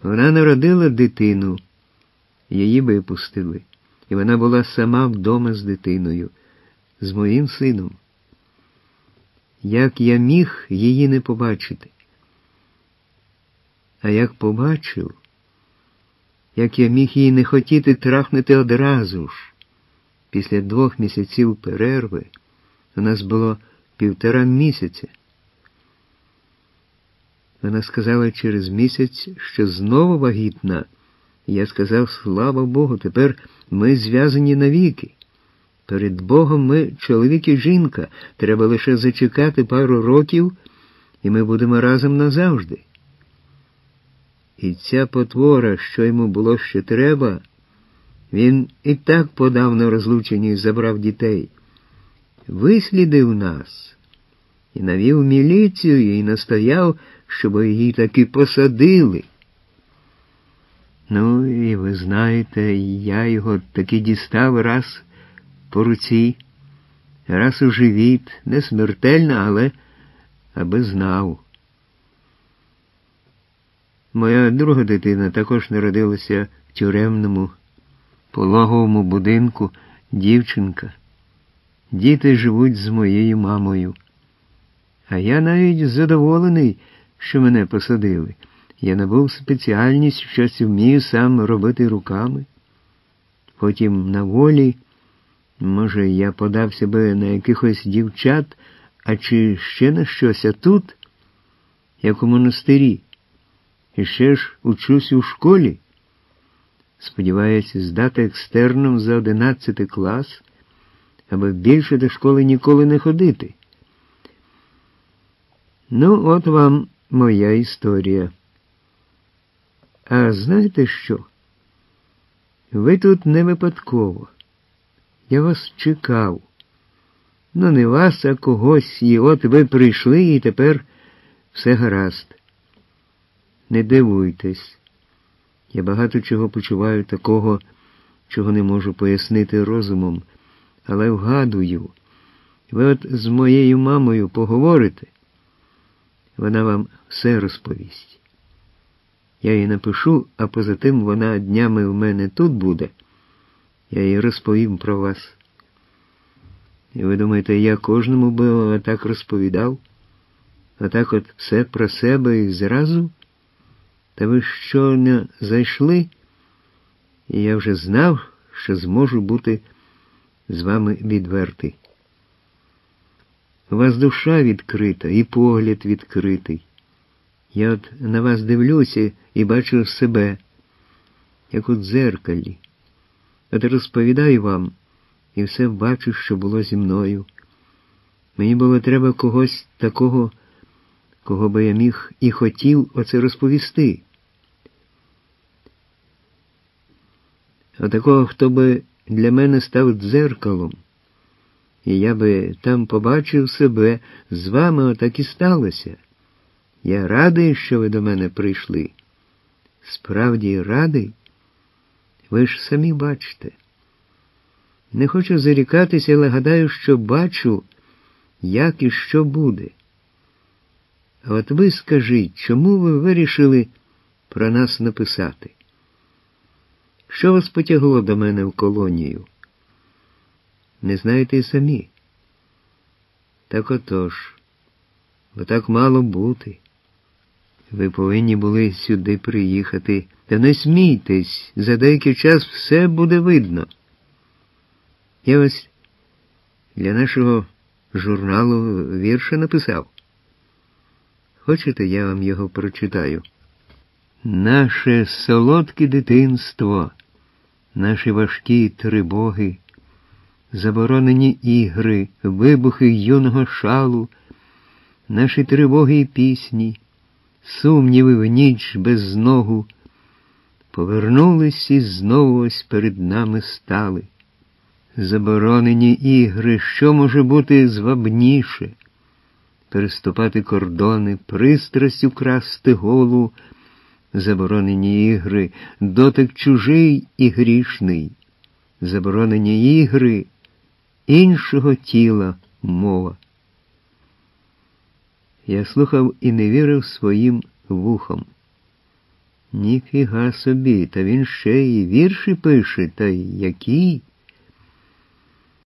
Вона народила дитину, її випустили, і вона була сама вдома з дитиною, з моїм сином. Як я міг її не побачити? А як побачив, як я міг її не хотіти трахнути одразу ж. Після 2 місяців перерви у нас було 1,5 місяця. Вона сказала через місяць, що знову вагітна. Я сказав, слава Богу, тепер ми зв'язані навіки. Перед Богом ми чоловік і жінка, треба лише зачекати пару років, і ми будемо разом назавжди. І ця потвора, що йому було ще треба, він і так подав на розлучення і забрав дітей. Вислідив нас і навів міліцію, і настояв, щоб її таки посадили. Ну, і ви знаєте, я його таки дістав раз по руці, раз у живіт, не смертельно, але аби знав. Моя друга дитина також народилася в тюремному пологовому будинку, дівчинка. Діти живуть з моєю мамою. А я навіть задоволений, що мене посадили. Я набув спеціальність, щось вмію сам робити руками. Потім на волі, може, я подався би на якихось дівчат, а чи ще на щось, а тут, як у монастирі. І ще ж учусь у школі. Сподіваюся здати екстерном за 11 клас, аби більше до школи ніколи не ходити. Ну, от вам моя історія. А знаєте що? Ви тут не випадково. Я вас чекав. Ну, не вас, а когось. І от ви прийшли, і тепер все гаразд. Не дивуйтесь. Я багато чого почуваю такого, чого не можу пояснити розумом, але вгадую. Ви от з моєю мамою поговорите, вона вам все розповість. Я їй напишу, а поза тим вона днями в мене тут буде. Я їй розповім про вас. І ви думаєте, я кожному би так розповідав? Отак от все про себе і зразу? Та ви щойно зайшли, і я вже знав, що зможу бути з вами відвертий. У вас душа відкрита і погляд відкритий. Я от на вас дивлюся і бачу себе, як у дзеркалі. От розповідаю вам, і все бачу, що було зі мною. Мені було треба когось такого, кого би я міг і хотів оце розповісти. Отакого, хто би для мене став дзеркалом, і я би там побачив себе, з вами отак і сталося. Я радий, що ви до мене прийшли. Справді радий? Ви ж самі бачите. Не хочу зарікатися, але гадаю, що бачу, як і що буде. А от ви скажіть, чому ви вирішили про нас написати? Що вас потягло до мене в колонію? Не знаєте й самі. Так отож, бо так мало бути. Ви повинні були сюди приїхати. Та не смійтесь, за деякий час все буде видно. Я ось для нашого журналу вірша написав. Хочете, я вам його прочитаю? Наше солодке дитинство, наші важкі тривоги, заборонені ігри, вибухи юного шалу, наші тривоги і пісні, сумніви в ніч без ногу, повернулись і знову ось перед нами стали. Заборонені ігри, що може бути звабніше? Переступати кордони, пристрастю красти голу, заборонені ігри, дотик чужий і грішний, заборонені ігри, іншого тіла мова. Я слухав і не вірив своїм вухам. Ніфіга собі, та він ще й вірші пише, та які?